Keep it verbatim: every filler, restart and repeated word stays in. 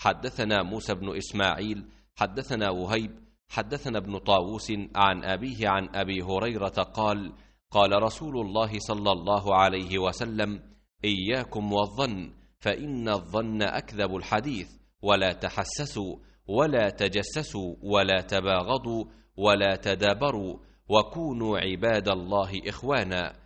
حدثنا موسى بن إسماعيل حدثنا وهيب حدثنا ابن طاووس عن أبيه عن أبي هريرة قال قال رسول الله صلى الله عليه وسلم إياكم والظن فإن الظن أكذب الحديث، ولا تحسسوا ولا تجسسوا ولا تباغضوا ولا تدابروا، وكونوا عباد الله إخوانا،